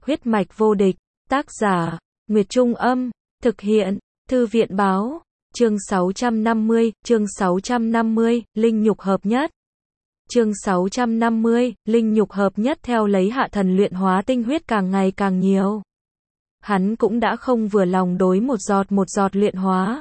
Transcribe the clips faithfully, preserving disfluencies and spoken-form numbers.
Huyết mạch vô địch, tác giả, Nguyệt Trung Âm, thực hiện, Thư viện Báo, chương sáu trăm năm mươi, chương sáu trăm năm mươi, linh nhục hợp nhất. Chương sáu trăm năm mươi, linh nhục hợp nhất theo lấy Hạ Thần luyện hóa tinh huyết càng ngày càng nhiều. Hắn cũng đã không vừa lòng đối một giọt một giọt luyện hóa,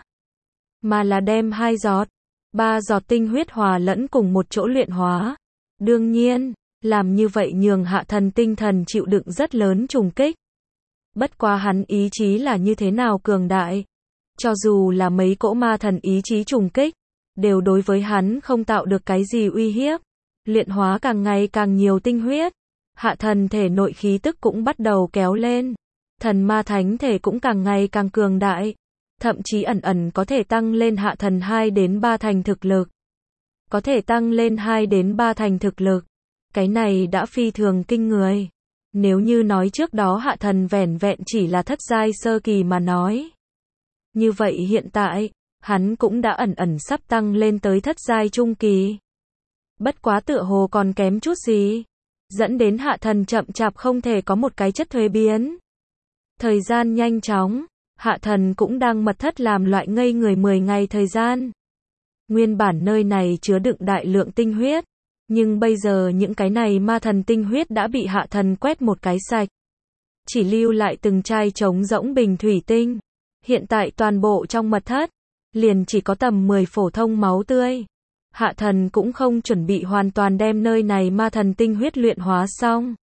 mà là đem hai giọt, ba giọt tinh huyết hòa lẫn cùng một chỗ luyện hóa. Đương nhiên, làm như vậy nhường Hạ Thần tinh thần chịu đựng rất lớn trùng kích. Bất quá hắn ý chí là như thế nào cường đại, cho dù là mấy cỗ ma thần ý chí trùng kích, đều đối với hắn không tạo được cái gì uy hiếp. Luyện hóa càng ngày càng nhiều tinh huyết, Hạ Thần thể nội khí tức cũng bắt đầu kéo lên. Thần ma thánh thể cũng càng ngày càng cường đại, thậm chí ẩn ẩn có thể tăng lên Hạ Thần hai đến ba thành thực lực. Có thể tăng lên hai đến ba thành thực lực, cái này đã phi thường kinh người. Nếu như nói trước đó Hạ Thần vẻn vẹn chỉ là thất giai sơ kỳ mà nói, như vậy hiện tại, hắn cũng đã ẩn ẩn sắp tăng lên tới thất giai trung kỳ. Bất quá tựa hồ còn kém chút gì, dẫn đến Hạ Thần chậm chạp không thể có một cái chất thuế biến. Thời gian nhanh chóng, Hạ Thần cũng đang mật thất làm loại ngây người mười ngày thời gian. Nguyên bản nơi này chứa đựng đại lượng tinh huyết, nhưng bây giờ những cái này ma thần tinh huyết đã bị Hạ Thần quét một cái sạch. Chỉ lưu lại từng chai trống rỗng bình thủy tinh. Hiện tại toàn bộ trong mật thất, liền chỉ có tầm mười phổ thông máu tươi. Hạ Thần cũng không chuẩn bị hoàn toàn đem nơi này ma thần tinh huyết luyện hóa xong.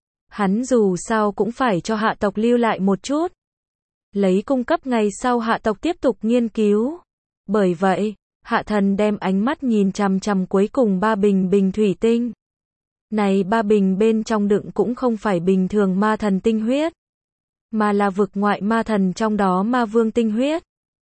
Hắn dù sao cũng phải cho hạ tộc lưu lại một chút, lấy cung cấp ngày sau hạ tộc tiếp tục nghiên cứu. Bởi vậy, Hạ Thần đem ánh mắt nhìn chằm chằm cuối cùng ba bình bình thủy tinh. Này ba bình bên trong đựng cũng không phải bình thường ma thần tinh huyết, mà là vực ngoại ma thần, trong đó ma vương tinh huyết.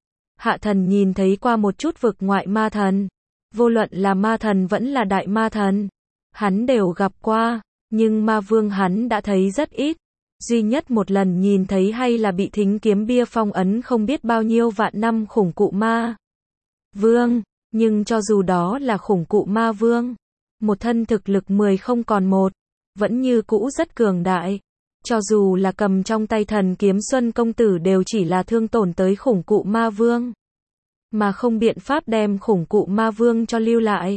Hạ Thần nhìn thấy qua một chút vực ngoại ma thần, vô luận là ma thần vẫn là đại ma thần, hắn đều gặp qua, nhưng ma vương hắn đã thấy rất ít. Duy nhất một lần nhìn thấy hay là bị thính kiếm bia phong ấn không biết bao nhiêu vạn năm khủng cụ ma vương, nhưng cho dù đó là khủng cụ ma vương, một thân thực lực mười không còn một, vẫn như cũ rất cường đại. Cho dù là cầm trong tay thần kiếm Xuân công tử đều chỉ là thương tổn tới khủng cụ ma vương, mà không biện pháp đem khủng cụ ma vương cho lưu lại.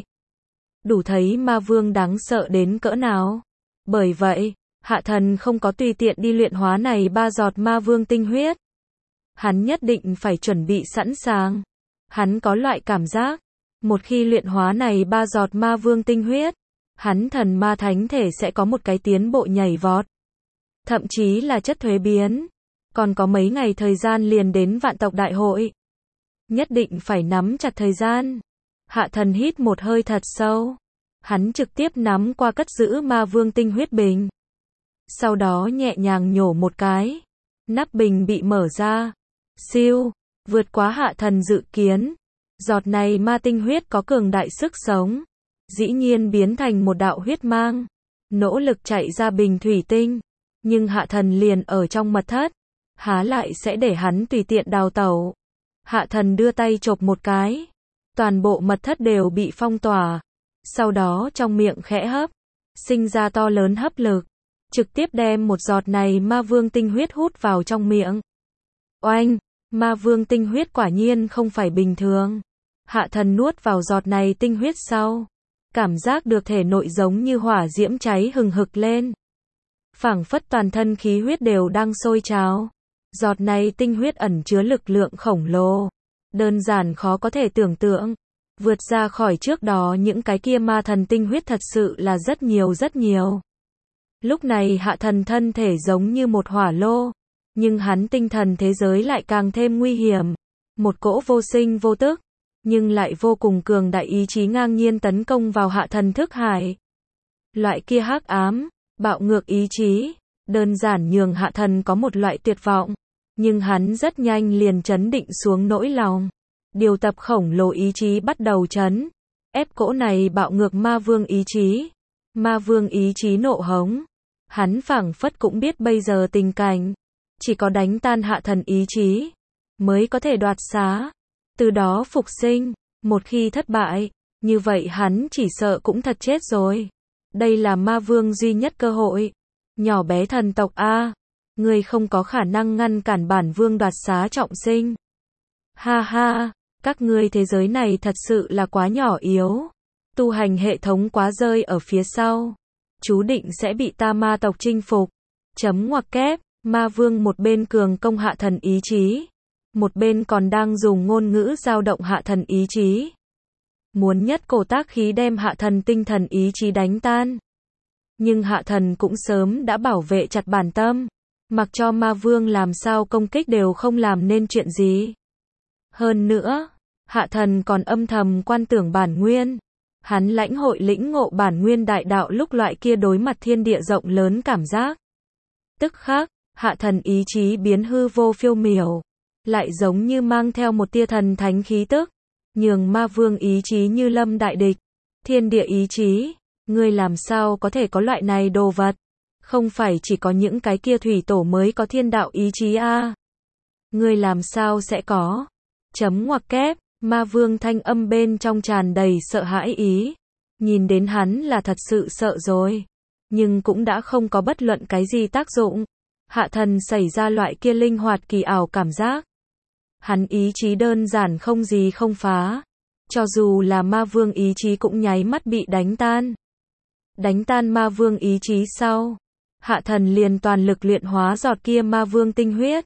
Đủ thấy ma vương đáng sợ đến cỡ nào. Bởi vậy, Hạ Thần không có tùy tiện đi luyện hóa này ba giọt ma vương tinh huyết. Hắn nhất định phải chuẩn bị sẵn sàng. Hắn có loại cảm giác, một khi luyện hóa này ba giọt ma vương tinh huyết, hắn thần ma thánh thể sẽ có một cái tiến bộ nhảy vọt. Thậm chí là chất thuế biến. Còn có mấy ngày thời gian liền đến vạn tộc đại hội. Nhất định phải nắm chặt thời gian. Hạ Thần hít một hơi thật sâu. Hắn trực tiếp nắm qua cất giữ ma vương tinh huyết bình. Sau đó nhẹ nhàng nhổ một cái. Nắp bình bị mở ra. Siêu, vượt quá Hạ Thần dự kiến. Giọt này ma tinh huyết có cường đại sức sống. Dĩ nhiên biến thành một đạo huyết mang. Nỗ lực chạy ra bình thủy tinh. Nhưng Hạ Thần liền ở trong mật thất. Há lại sẽ để hắn tùy tiện đào tẩu. Hạ Thần đưa tay chộp một cái. Toàn bộ mật thất đều bị phong tỏa. Sau đó trong miệng khẽ hấp, sinh ra to lớn hấp lực, trực tiếp đem một giọt này ma vương tinh huyết hút vào trong miệng. Oanh, ma vương tinh huyết quả nhiên không phải bình thường. Hạ Thần nuốt vào giọt này tinh huyết sau, cảm giác được thể nội giống như hỏa diễm cháy hừng hực lên. Phảng phất toàn thân khí huyết đều đang sôi trào. Giọt này tinh huyết ẩn chứa lực lượng khổng lồ, đơn giản khó có thể tưởng tượng. Vượt ra khỏi trước đó những cái kia ma thần tinh huyết thật sự là rất nhiều rất nhiều. Lúc này Hạ Thần thân thể giống như một hỏa lô, nhưng hắn tinh thần thế giới lại càng thêm nguy hiểm. Một cỗ vô sinh vô tức, nhưng lại vô cùng cường đại ý chí ngang nhiên tấn công vào Hạ Thần thức hải. Loại kia hắc ám, bạo ngược ý chí, đơn giản nhường Hạ Thần có một loại tuyệt vọng. Nhưng hắn rất nhanh liền trấn định xuống nỗi lòng. Điều tập khổng lồ ý chí bắt đầu trấn ép cỗ này bạo ngược ma vương ý chí. Ma vương ý chí nộ hống. Hắn phảng phất cũng biết bây giờ tình cảnh, chỉ có đánh tan Hạ Thần ý chí mới có thể đoạt xá, từ đó phục sinh. Một khi thất bại, như vậy hắn chỉ sợ cũng thật chết rồi. Đây là ma vương duy nhất cơ hội. Nhỏ bé thần tộc A, Ngươi không có khả năng ngăn cản bản vương đoạt xá trọng sinh. Ha ha, các ngươi thế giới này thật sự là quá nhỏ yếu. Tu hành hệ thống quá rơi ở phía sau. Chú định sẽ bị ta ma tộc chinh phục. Chấm ngoặc kép, ma vương một bên cường công hạ thần ý chí. Một bên còn đang dùng ngôn ngữ dao động hạ thần ý chí. Muốn nhất cổ tác khí đem hạ thần tinh thần ý chí đánh tan. Nhưng hạ thần cũng sớm đã bảo vệ chặt bản tâm. Mặc cho ma vương làm sao công kích đều không làm nên chuyện gì. Hơn nữa, hạ thần còn âm thầm quan tưởng bản nguyên. Hắn lãnh hội lĩnh ngộ bản nguyên đại đạo lúc loại kia đối mặt thiên địa rộng lớn cảm giác. Tức khắc, hạ thần ý chí biến hư vô phiêu miểu. Lại giống như mang theo một tia thần thánh khí tức. Nhường ma vương ý chí như lâm đại địch. Thiên địa ý chí, ngươi làm sao có thể có loại này đồ vật? Không phải chỉ có những cái kia thủy tổ mới có thiên đạo ý chí a? À? Ngươi làm sao sẽ có? Chấm ngoặc kép, ma vương thanh âm bên trong tràn đầy sợ hãi ý. Nhìn đến hắn là thật sự sợ rồi. Nhưng cũng đã không có bất luận cái gì tác dụng. Hạ thần xảy ra loại kia linh hoạt kỳ ảo cảm giác. Hắn ý chí đơn giản không gì không phá. Cho dù là ma vương ý chí cũng nháy mắt bị đánh tan. Đánh tan ma vương ý chí sau. Hạ thần liền toàn lực luyện hóa giọt kia ma vương tinh huyết.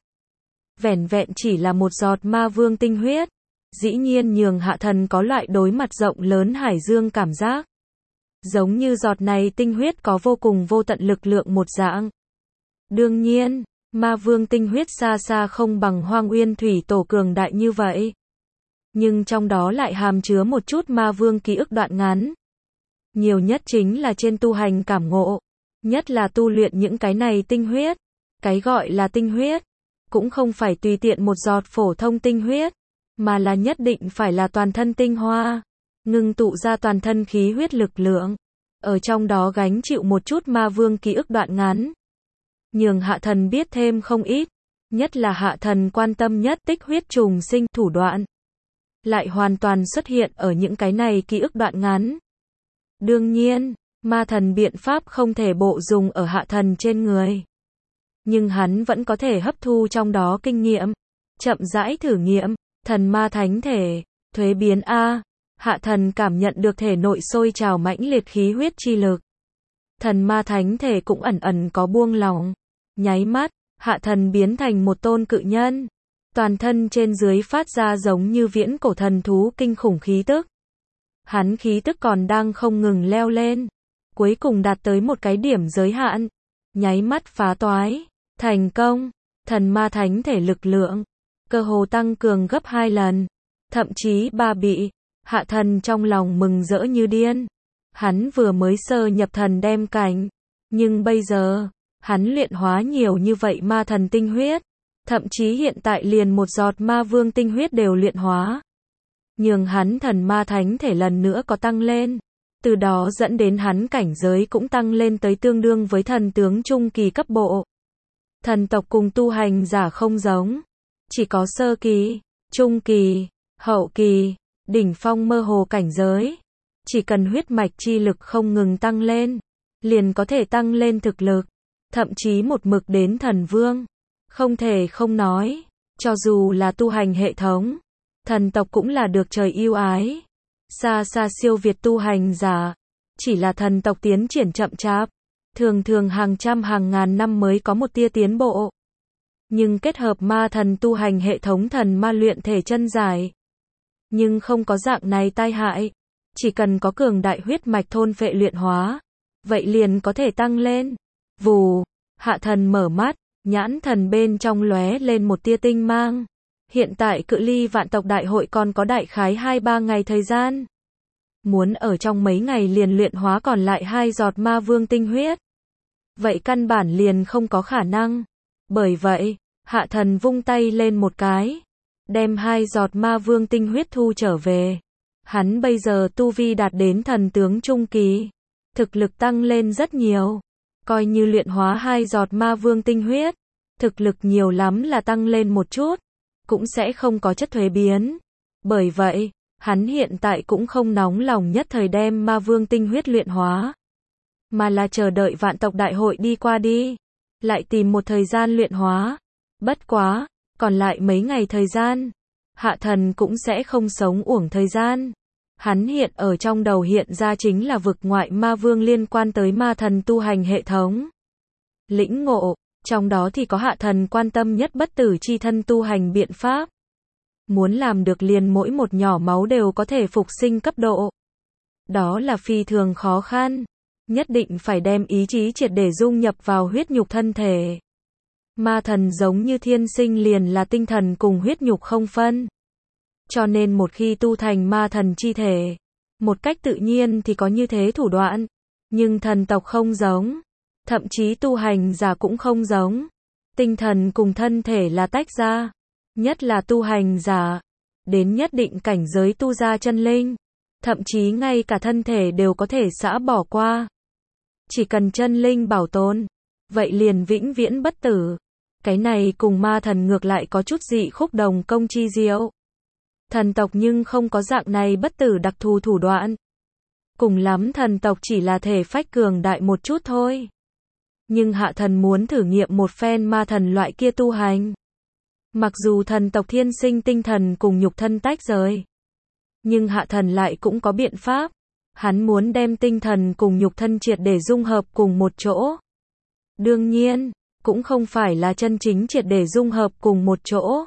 Vẻn vẹn chỉ là một giọt ma vương tinh huyết. Dĩ nhiên nhường hạ thần có loại đối mặt rộng lớn hải dương cảm giác. Giống như giọt này tinh huyết có vô cùng vô tận lực lượng một dạng. Đương nhiên, ma vương tinh huyết xa xa không bằng Hoang Uyên thủy tổ cường đại như vậy. Nhưng trong đó lại hàm chứa một chút ma vương ký ức đoạn ngắn. Nhiều nhất chính là trên tu hành cảm ngộ. Nhất là tu luyện những cái này tinh huyết. Cái gọi là tinh huyết, cũng không phải tùy tiện một giọt phổ thông tinh huyết, mà là nhất định phải là toàn thân tinh hoa. Ngưng tụ ra toàn thân khí huyết lực lượng. Ở trong đó gánh chịu một chút ma vương ký ức đoạn ngắn. Nhường hạ thần biết thêm không ít. Nhất là hạ thần quan tâm nhất tích huyết trùng sinh thủ đoạn. Lại hoàn toàn xuất hiện ở những cái này ký ức đoạn ngắn. Đương nhiên, ma thần biện pháp không thể bộ dùng ở hạ thần trên người. Nhưng hắn vẫn có thể hấp thu trong đó kinh nghiệm. Chậm rãi thử nghiệm, thần ma thánh thể, thuế biến A. Hạ thần cảm nhận được thể nội sôi trào mãnh liệt khí huyết chi lực. Thần ma thánh thể cũng ẩn ẩn có buông lỏng. Nháy mắt, hạ thần biến thành một tôn cự nhân. Toàn thân trên dưới phát ra giống như viễn cổ thần thú kinh khủng khí tức. Hắn khí tức còn đang không ngừng leo lên. Cuối cùng đạt tới một cái điểm giới hạn. Nháy mắt phá toái. Thành công. Thần ma thánh thể lực lượng. Cơ hồ tăng cường gấp hai lần. Thậm chí ba bị. Hạ thần trong lòng mừng rỡ như điên. Hắn vừa mới sơ nhập thần đem cảnh. Nhưng bây giờ, hắn luyện hóa nhiều như vậy ma thần tinh huyết. Thậm chí hiện tại liền một giọt ma vương tinh huyết đều luyện hóa. Nhường hắn thần ma thánh thể lần nữa có tăng lên. Từ đó dẫn đến hắn cảnh giới cũng tăng lên tới tương đương với thần tướng trung kỳ cấp bộ. Thần tộc cùng tu hành giả không giống. Chỉ có sơ kỳ, trung kỳ, hậu kỳ, đỉnh phong mơ hồ cảnh giới. Chỉ cần huyết mạch chi lực không ngừng tăng lên, liền có thể tăng lên thực lực. Thậm chí một mực đến thần vương. Không thể không nói, cho dù là tu hành hệ thống, thần tộc cũng là được trời yêu ái. Xa xa siêu việt tu hành giả. Chỉ là thần tộc tiến triển chậm chạp. Thường thường hàng trăm hàng ngàn năm mới có một tia tiến bộ. Nhưng kết hợp ma thần tu hành hệ thống thần ma luyện thể chân giải. Nhưng không có dạng này tai hại. Chỉ cần có cường đại huyết mạch thôn phệ luyện hóa. Vậy liền có thể tăng lên. Vù, hạ thần mở mắt, nhãn thần bên trong lóe lên một tia tinh mang. Hiện tại cự ly vạn tộc đại hội còn có đại khái hai ba ngày thời gian. Muốn ở trong mấy ngày liền luyện hóa còn lại hai giọt ma vương tinh huyết. Vậy căn bản liền không có khả năng. Bởi vậy, hạ thần vung tay lên một cái. Đem hai giọt ma vương tinh huyết thu trở về. Hắn bây giờ tu vi đạt đến thần tướng trung kỳ. Thực lực tăng lên rất nhiều. Coi như luyện hóa hai giọt ma vương tinh huyết. Thực lực nhiều lắm là tăng lên một chút. Cũng sẽ không có chất thuế biến. Bởi vậy, hắn hiện tại cũng không nóng lòng nhất thời đem ma vương tinh huyết luyện hóa. Mà là chờ đợi vạn tộc đại hội đi qua đi. lại tìm một thời gian luyện hóa. Bất quá, còn lại mấy ngày thời gian, Hạ Thần cũng sẽ không sống uổng thời gian. Hắn hiện ở trong đầu hiện ra chính là vực ngoại ma vương liên quan tới ma thần tu hành hệ thống. Lĩnh ngộ, trong đó thì có Hạ Thần quan tâm nhất bất tử chi thân tu hành biện pháp. Muốn làm được liền mỗi một nhỏ máu đều có thể phục sinh cấp độ. Đó là phi thường khó khăn. Nhất định phải đem ý chí triệt để dung nhập vào huyết nhục thân thể. Ma thần giống như thiên sinh liền là tinh thần cùng huyết nhục không phân. Cho nên một khi tu thành ma thần chi thể, một cách tự nhiên thì có như thế thủ đoạn. Nhưng thần tộc không giống. Thậm chí tu hành giả cũng không giống. Tinh thần cùng thân thể là tách ra. Nhất là tu hành giả. Đến nhất định cảnh giới tu ra chân linh. Thậm chí ngay cả thân thể đều có thể xả bỏ qua. Chỉ cần chân linh bảo tồn. Vậy liền vĩnh viễn bất tử. Cái này cùng ma thần ngược lại có chút dị khúc đồng công chi diệu. Thần tộc nhưng không có dạng này bất tử đặc thù thủ đoạn. Cùng lắm thần tộc chỉ là thể phách cường đại một chút thôi. Nhưng Hạ Thần muốn thử nghiệm một phen ma thần loại kia tu hành. Mặc dù thần tộc thiên sinh tinh thần cùng nhục thân tách rời. Nhưng Hạ Thần lại cũng có biện pháp. Hắn muốn đem tinh thần cùng nhục thân triệt để dung hợp cùng một chỗ. Đương nhiên, cũng không phải là chân chính triệt để dung hợp cùng một chỗ.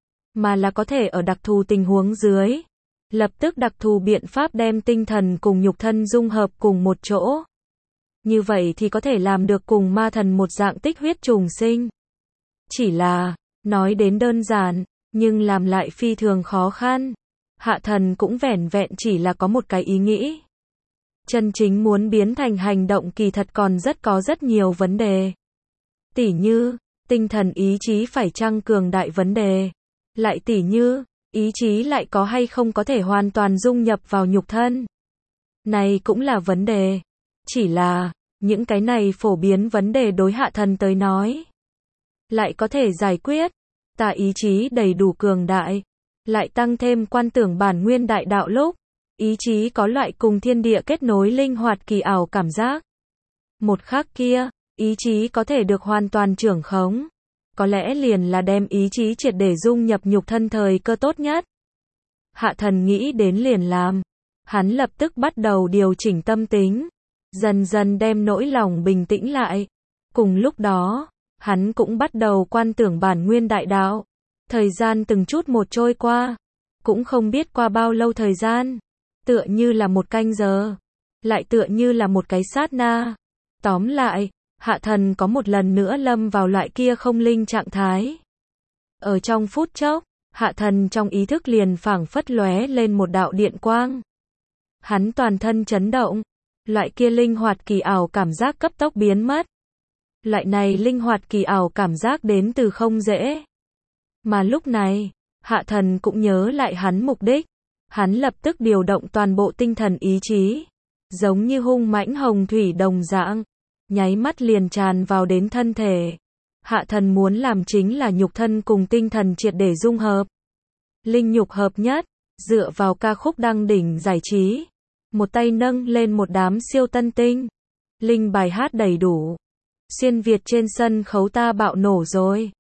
Mà là có thể ở đặc thù tình huống dưới. Lập tức đặc thù biện pháp đem tinh thần cùng nhục thân dung hợp cùng một chỗ. Như vậy thì có thể làm được cùng ma thần một dạng tích huyết trùng sinh. Chỉ là, nói đến đơn giản, nhưng làm lại phi thường khó khăn. Hạ Thần cũng vẻn vẹn chỉ là có một cái ý nghĩ. Chân chính muốn biến thành hành động kỳ thật còn rất có rất nhiều vấn đề. Tỉ như, tinh thần ý chí phải chăng cường đại vấn đề. Lại tỉ như, ý chí lại có hay không có thể hoàn toàn dung nhập vào nhục thân. Này cũng là vấn đề. Chỉ là, những cái này phổ biến vấn đề đối Hạ Thần tới nói. Lại có thể giải quyết. Ta ý chí đầy đủ cường đại. Lại tăng thêm quan tưởng bản nguyên đại đạo lúc. Ý chí có loại cùng thiên địa kết nối linh hoạt kỳ ảo cảm giác. Một khắc kia, ý chí có thể được hoàn toàn trưởng khống. Có lẽ liền là đem ý chí triệt để dung nhập nhục thân thời cơ tốt nhất. Hạ Thần nghĩ đến liền làm. Hắn lập tức bắt đầu điều chỉnh tâm tính. Dần dần đem nỗi lòng bình tĩnh lại. Cùng lúc đó, hắn cũng bắt đầu quan tưởng bản nguyên đại đạo. Thời gian từng chút một trôi qua. Cũng không biết qua bao lâu thời gian. Tựa như là một canh giờ. Lại tựa như là một cái sát na. Tóm lại, Hạ Thần có một lần nữa lâm vào loại kia không linh trạng thái. Ở trong phút chốc, Hạ Thần trong ý thức liền phảng phất lóe lên một đạo điện quang. Hắn toàn thân chấn động. Loại kia linh hoạt kỳ ảo cảm giác cấp tốc biến mất. Loại này linh hoạt kỳ ảo cảm giác đến từ không dễ. Mà lúc này, Hạ Thần cũng nhớ lại hắn mục đích. Hắn lập tức điều động toàn bộ tinh thần ý chí. Giống như hung mãnh hồng thủy đồng dạng. Nháy mắt liền tràn vào đến thân thể. Hạ Thần muốn làm chính là nhục thân cùng tinh thần triệt để dung hợp. Linh nhục hợp nhất. Dựa vào ca khúc đăng đỉnh giải trí. Một tay nâng lên một đám siêu tân tinh. Linh bài hát đầy đủ. Xuyên Việt trên sân khấu ta bạo nổ rồi.